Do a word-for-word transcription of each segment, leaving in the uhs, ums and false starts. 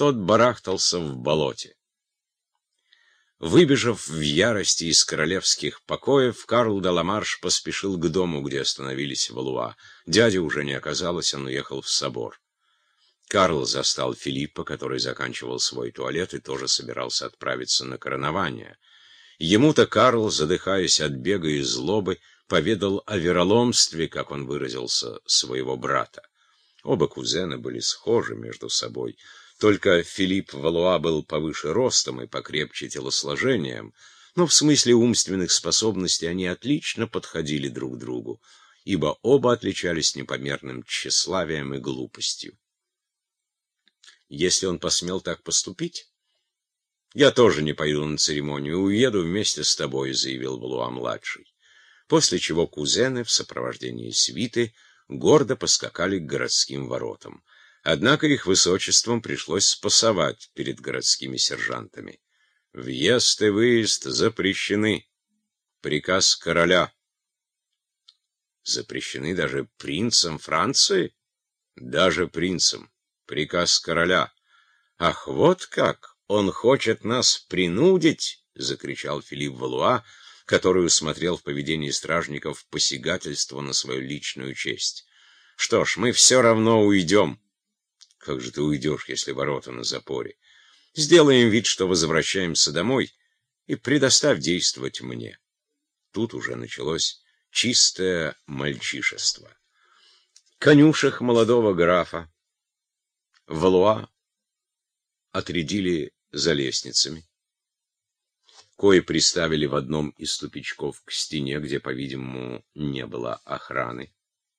тот барахтался в болоте. Выбежав в ярости из королевских покоев, Карл де ла Марш поспешил к дому, где остановились Валуа. Дяди уже не оказалось, он уехал в собор. Карл застал Филиппа, который заканчивал свой туалет и тоже собирался отправиться на коронование. Ему-то Карл, задыхаясь от бега и злобы, поведал о вероломстве, как он выразился, своего брата. Оба кузена были схожи между собой. Только Филипп Валуа был повыше ростом и покрепче телосложением, но в смысле умственных способностей они отлично подходили друг другу, ибо оба отличались непомерным тщеславием и глупостью. Если он посмел так поступить, я тоже не пойду на церемонию, уеду вместе с тобой, заявил Валуа-младший. После чего кузены в сопровождении свиты гордо поскакали к городским воротам. Однако их высочествам пришлось спасовать перед городскими сержантами. Въезд и выезд запрещены. Приказ короля. Запрещены даже принцам Франции? Даже принцам. Приказ короля. Ах, вот как! Он хочет нас принудить! — закричал Филипп Валуа, который усмотрел в поведении стражников посягательство на свою личную честь. Что ж, мы все равно уйдем. Как же ты уйдешь, если ворота на запоре? Сделаем вид, что возвращаемся домой, и предоставь действовать мне. Тут уже началось чистое мальчишество. Конюшек молодого графа Валуа отрядили за лестницами, кое приставили в одном из тупичков к стене, где, по-видимому, не было охраны.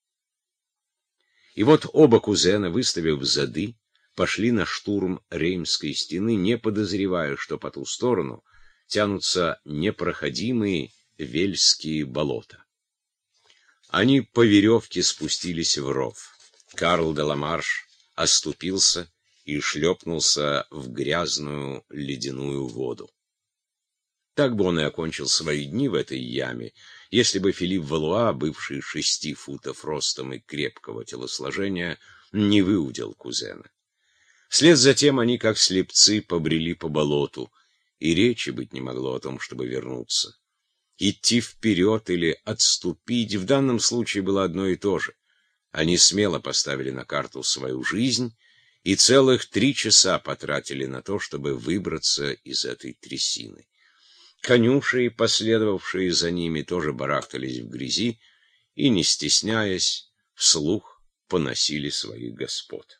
И вот оба кузена, выставив зады, пошли на штурм Реймской стены, не подозревая, что по ту сторону тянутся непроходимые Вельские болота. Они по веревке спустились в ров. Карл де ла Марш оступился и шлепнулся в грязную ледяную воду. Так бы он и окончил свои дни в этой яме, если бы Филипп Валуа, бывший шести футов ростом и крепкого телосложения, не выудил кузена. Вслед за тем они, как слепцы, побрели по болоту, и речи быть не могло о том, чтобы вернуться. Идти вперед или отступить в данном случае было одно и то же. Они смело поставили на карту свою жизнь и целых три часа потратили на то, чтобы выбраться из этой трясины. Конюши, последовавшие за ними, тоже барахтались в грязи и, не стесняясь, вслух поносили своих господ.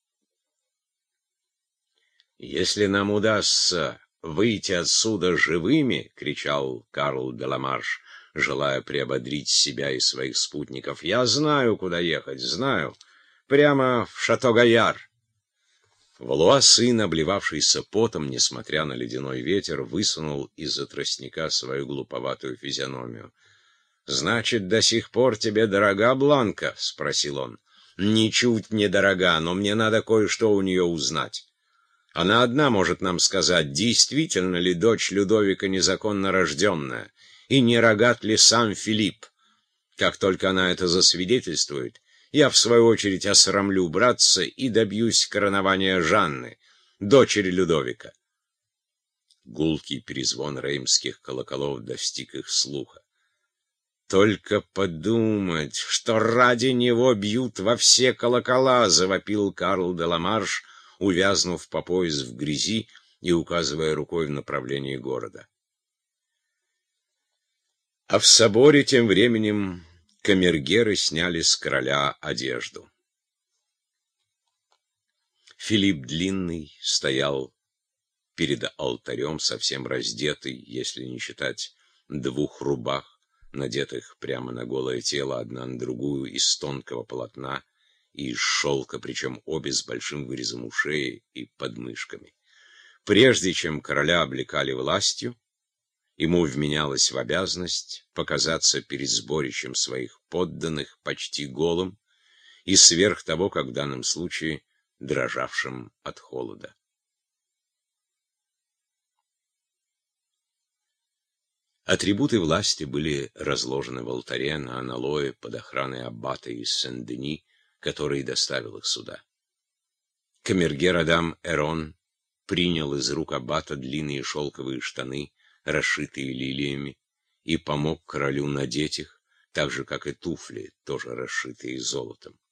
«Если нам удастся выйти отсюда живыми, — кричал Карл де ла Марш, желая приободрить себя и своих спутников, — я знаю, куда ехать, знаю, прямо в Шато-Гаяр». Валуа, сын, обливавшийся потом, несмотря на ледяной ветер, высунул из-за тростника свою глуповатую физиономию. — Значит, до сих пор тебе дорога Бланка? — спросил он. — Ничуть не дорога, но мне надо кое-что у нее узнать. Она одна может нам сказать, действительно ли дочь Людовика незаконно рожденная, и не рогат ли сам Филипп. Как только она это засвидетельствует, я, в свою очередь, осрамлю братца и добьюсь коронования Жанны, дочери Людовика. Гулкий перезвон реймских колоколов достиг их слуха. «Только подумать, что ради него бьют во все колокола!» — завопил Карл де ла Марш, увязнув по пояс в грязи и указывая рукой в направлении города. А в соборе тем временем камергеры сняли с короля одежду. Филипп Длинный стоял перед алтарем, совсем раздетый, если не считать двух рубах, надетых прямо на голое тело, одна на другую, из тонкого полотна и из шелка, причем обе с большим вырезом у шеи и подмышками. Прежде чем короля облекали властью, ему вменялось в обязанность показаться перед сборищем своих подданных почти голым и сверх того, как в данном случае, дрожавшим от холода. Атрибуты власти были разложены в алтаре на аналое под охраной аббата из Сен-Дени, который доставил их сюда. Камергер Адам Эрон принял из рук аббата длинные шелковые штаны, расшитые лилиями, и помог королю надеть их, так же, как и туфли, тоже расшитые золотом.